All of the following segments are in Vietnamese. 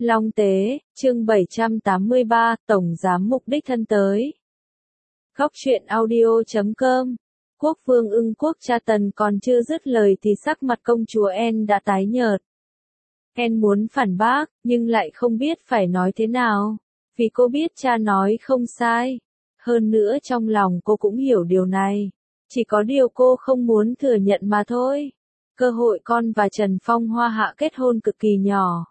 Long Tế, chương 783, Tổng Giám mục đích thân tới. Góc truyện audio.com. Quốc vương ưng quốc cha Tần còn chưa dứt lời thì sắc mặt công chúa Anne đã tái nhợt. Anne muốn phản bác, nhưng lại không biết phải nói thế nào, vì cô biết cha nói không sai. Hơn nữa trong lòng cô cũng hiểu điều này, chỉ có điều cô không muốn thừa nhận mà thôi. Cơ hội con và Trần Phong Hoa Hạ kết hôn cực kỳ nhỏ.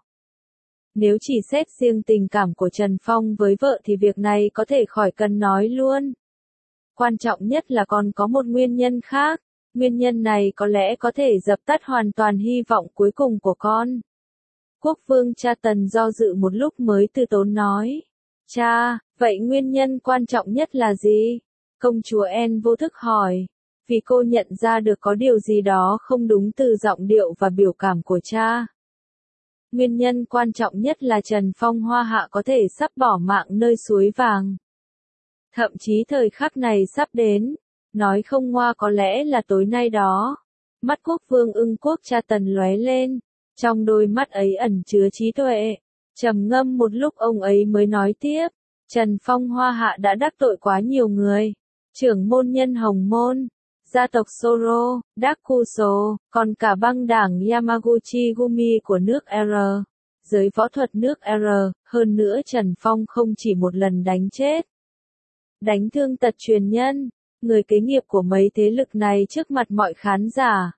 Nếu chỉ xét riêng tình cảm của Trần Phong với vợ thì việc này có thể khỏi cần nói luôn. Quan trọng nhất là còn có một nguyên nhân khác, nguyên nhân này có lẽ có thể dập tắt hoàn toàn hy vọng cuối cùng của con. Quốc vương cha Tần do dự một lúc mới từ tốn nói. Cha, vậy nguyên nhân quan trọng nhất là gì? Công chúa Anne vô thức hỏi, vì cô nhận ra được có điều gì đó không đúng từ giọng điệu và biểu cảm của cha. Nguyên nhân quan trọng nhất là Trần Phong Hoa Hạ có thể sắp bỏ mạng nơi suối vàng. Thậm chí thời khắc này sắp đến, nói không ngoa có lẽ là tối nay đó. Mắt quốc vương ưng quốc cha Tần lóe lên, trong đôi mắt ấy ẩn chứa trí tuệ. Trầm ngâm một lúc ông ấy mới nói tiếp, Trần Phong Hoa Hạ đã đắc tội quá nhiều người. Trưởng môn nhân Hồng Môn, gia tộc Soro, Dakuso, còn cả băng đảng Yamaguchi Gumi của nước R, giới võ thuật nước R, hơn nữa Trần Phong không chỉ một lần đánh chết, đánh thương tật truyền nhân, người kế nghiệp của mấy thế lực này trước mặt mọi khán giả.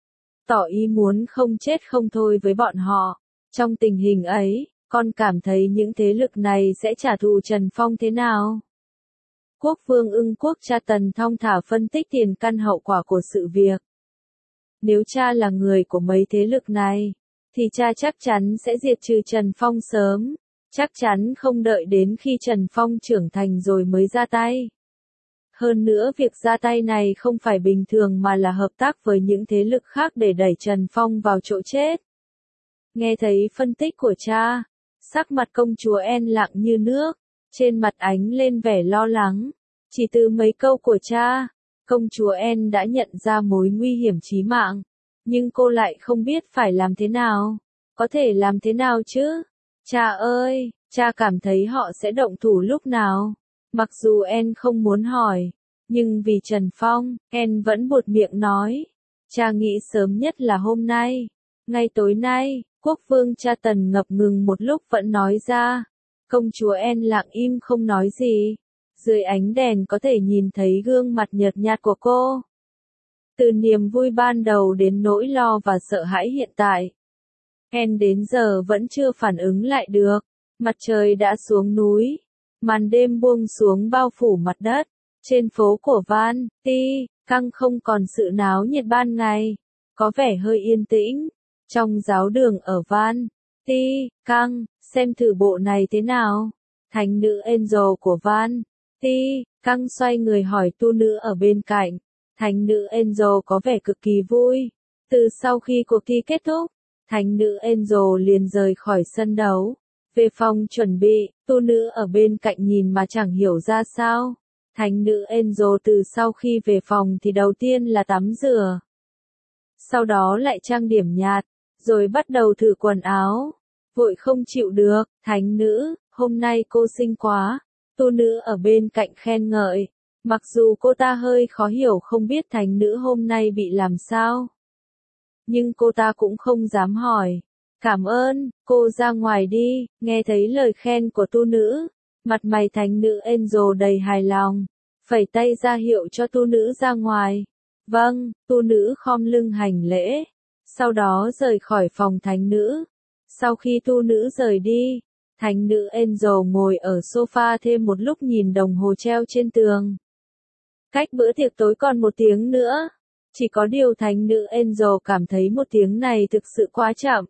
Tỏ ý muốn không chết không thôi với bọn họ. Trong tình hình ấy, con cảm thấy những thế lực này sẽ trả thù Trần Phong thế nào? Quốc vương ưng quốc cha Tần thong thả phân tích tiền căn hậu quả của sự việc. Nếu cha là người của mấy thế lực này, thì cha chắc chắn sẽ diệt trừ Trần Phong sớm, chắc chắn không đợi đến khi Trần Phong trưởng thành rồi mới ra tay. Hơn nữa việc ra tay này không phải bình thường mà là hợp tác với những thế lực khác để đẩy Trần Phong vào chỗ chết. Nghe thấy phân tích của cha, sắc mặt công chúa Anne lặng như nước, trên mặt ánh lên vẻ lo lắng. Chỉ từ mấy câu của cha, công chúa Anne đã nhận ra mối nguy hiểm chí mạng, nhưng cô lại không biết phải làm thế nào. Có thể làm thế nào chứ? Cha ơi, cha cảm thấy họ sẽ động thủ lúc nào? Mặc dù Anne không muốn hỏi, nhưng vì Trần Phong, Anne vẫn buột miệng nói. Cha nghĩ sớm nhất là hôm nay, ngay tối nay. Quốc vương cha Tần ngập ngừng một lúc vẫn nói ra. Công chúa Anne lặng im không nói gì. Dưới ánh đèn có thể nhìn thấy gương mặt nhợt nhạt của cô. Từ niềm vui ban đầu đến nỗi lo và sợ hãi hiện tại. Anne đến giờ vẫn chưa phản ứng lại được. Mặt trời đã xuống núi. Màn đêm buông xuống bao phủ mặt đất. Trên phố của Van Ti Căng không còn sự náo nhiệt ban ngày. Có vẻ hơi yên tĩnh. Trong giáo đường ở Van Ti Căng, xem thử bộ này thế nào. Thánh nữ Angel của Van Ti Căng xoay người hỏi tu nữ ở bên cạnh. Thánh nữ Angel có vẻ cực kỳ vui. Từ sau khi cuộc thi kết thúc, thánh nữ Angel liền rời khỏi sân đấu. Về phòng chuẩn bị, tu nữ ở bên cạnh nhìn mà chẳng hiểu ra sao. Thánh nữ Angel từ sau khi về phòng thì đầu tiên là tắm rửa. Sau đó lại trang điểm nhạt, rồi bắt đầu thử quần áo. Vội không chịu được, thánh nữ, hôm nay cô xinh quá. Tu nữ ở bên cạnh khen ngợi. Mặc dù cô ta hơi khó hiểu không biết thánh nữ hôm nay bị làm sao. Nhưng cô ta cũng không dám hỏi. Cảm ơn, cô ra ngoài đi. Nghe thấy lời khen của tu nữ, mặt mày thánh nữ Angel đầy hài lòng. Phẩy tay ra hiệu cho tu nữ ra ngoài. Vâng, tu nữ khom lưng hành lễ. Sau đó rời khỏi phòng thánh nữ. Sau khi tu nữ rời đi, thánh nữ Angel ngồi ở sofa thêm một lúc nhìn đồng hồ treo trên tường. Cách bữa tiệc tối còn 1 tiếng nữa. Chỉ có điều thánh nữ Angel cảm thấy 1 tiếng này thực sự quá chậm.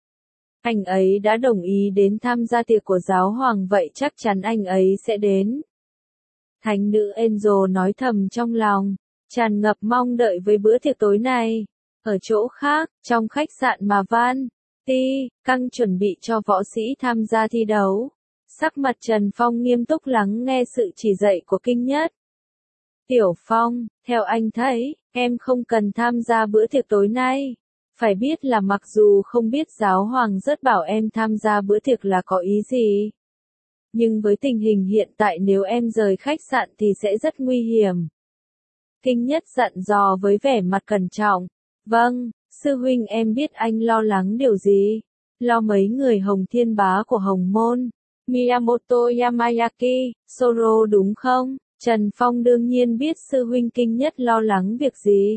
Anh ấy đã đồng ý đến tham gia tiệc của giáo hoàng vậy chắc chắn anh ấy sẽ đến. Thánh nữ Angel nói thầm trong lòng, tràn ngập mong đợi với bữa tiệc tối này. Ở chỗ khác, trong khách sạn mà Van Ti Căng chuẩn bị cho võ sĩ tham gia thi đấu. Sắc mặt Trần Phong nghiêm túc lắng nghe sự chỉ dạy của Kinh Nhất. Tiểu Phong, theo anh thấy, em không cần tham gia bữa tiệc tối nay. Phải biết là mặc dù không biết giáo hoàng rất bảo em tham gia bữa tiệc là có ý gì. Nhưng với tình hình hiện tại nếu em rời khách sạn thì sẽ rất nguy hiểm. Kinh Nhất dặn dò với vẻ mặt cẩn trọng. Vâng, sư huynh em biết anh lo lắng điều gì. Lo mấy người Hồng Thiên Bá của Hồng Môn. Miyamoto Yamayaki, Soro đúng không? Trần Phong đương nhiên biết sư huynh Kinh Nhất lo lắng việc gì.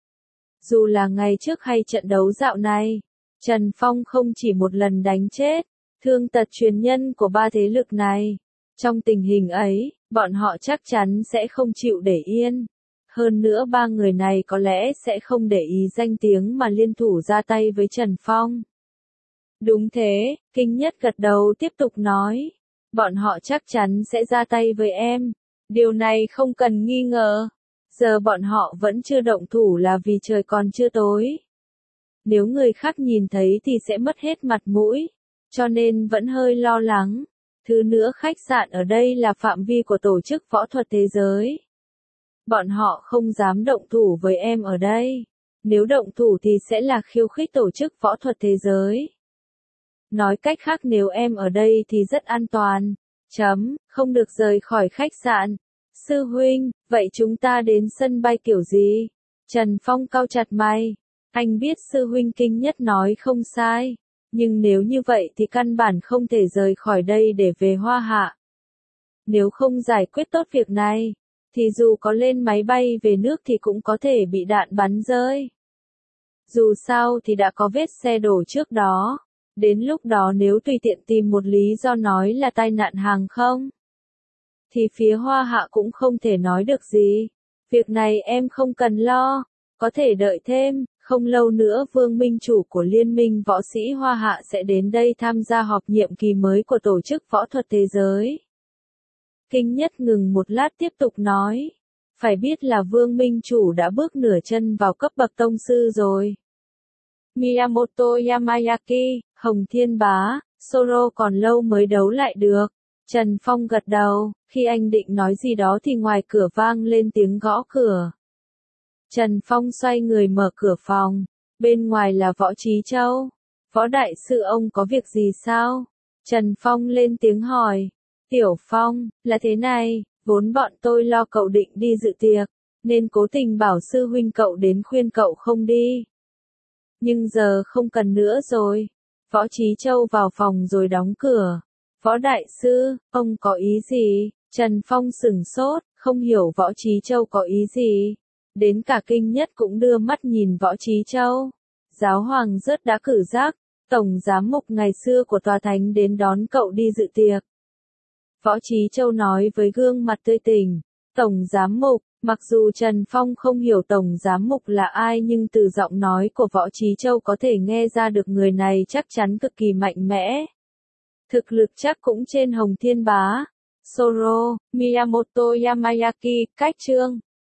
Dù là ngày trước hay trận đấu dạo này, Trần Phong không chỉ một lần đánh chết, thương tật truyền nhân của ba thế lực này. Trong tình hình ấy, bọn họ chắc chắn sẽ không chịu để yên. Hơn nữa ba người này có lẽ sẽ không để ý danh tiếng mà liên thủ ra tay với Trần Phong. Đúng thế, Kinh Nhất gật đầu tiếp tục nói. Bọn họ chắc chắn sẽ ra tay với em. Điều này không cần nghi ngờ. Giờ bọn họ vẫn chưa động thủ là vì trời còn chưa tối. Nếu người khác nhìn thấy thì sẽ mất hết mặt mũi. Cho nên vẫn hơi lo lắng. Thứ nữa khách sạn ở đây là phạm vi của tổ chức võ thuật thế giới. Bọn họ không dám động thủ với em ở đây. Nếu động thủ thì sẽ là khiêu khích tổ chức võ thuật thế giới. Nói cách khác nếu em ở đây thì rất an toàn. Không được rời khỏi khách sạn. Sư huynh, vậy chúng ta đến sân bay kiểu gì? Trần Phong cau chặt mày. Anh biết sư huynh Kinh Nhất nói không sai. Nhưng nếu như vậy thì căn bản không thể rời khỏi đây để về Hoa Hạ. Nếu không giải quyết tốt việc này, thì dù có lên máy bay về nước thì cũng có thể bị đạn bắn rơi. Dù sao thì đã có vết xe đổ trước đó. Đến lúc đó nếu tùy tiện tìm một lý do nói là tai nạn hàng không, thì phía Hoa Hạ cũng không thể nói được gì. Việc này em không cần lo, có thể đợi thêm, không lâu nữa Vương Minh Chủ của Liên minh Võ sĩ Hoa Hạ sẽ đến đây tham gia họp nhiệm kỳ mới của tổ chức võ thuật thế giới. Kinh Nhất ngừng một lát tiếp tục nói, phải biết là Vương Minh Chủ đã bước nửa chân vào cấp bậc tông sư rồi. Miyamoto Yamayaki, Hồng Thiên Bá, Soro còn lâu mới đấu lại được. Trần Phong gật đầu, khi anh định nói gì đó thì ngoài cửa vang lên tiếng gõ cửa. Trần Phong xoay người mở cửa phòng, bên ngoài là Võ Trí Châu. Võ đại sư ông có việc gì sao? Trần Phong lên tiếng hỏi. Tiểu Phong, là thế này, vốn bọn tôi lo cậu định đi dự tiệc, nên cố tình bảo sư huynh cậu đến khuyên cậu không đi. Nhưng giờ không cần nữa rồi. Võ Trí Châu vào phòng rồi đóng cửa. Võ đại sư, ông có ý gì? Trần Phong sửng sốt, không hiểu Võ Trí Châu có ý gì. Đến cả Kinh Nhất cũng đưa mắt nhìn Võ Trí Châu. Giáo hoàng rất đã cử giác, tổng giám mục ngày xưa của tòa thánh đến đón cậu đi dự tiệc. Võ Trí Châu nói với gương mặt tươi tỉnh. Tổng giám mục, mặc dù Trần Phong không hiểu tổng giám mục là ai nhưng từ giọng nói của Võ Trí Châu có thể nghe ra được người này chắc chắn cực kỳ mạnh mẽ. Thực lực chắc cũng trên Hồng Thiên Bá. Soro, Miyamoto Yamayaki, cách chương.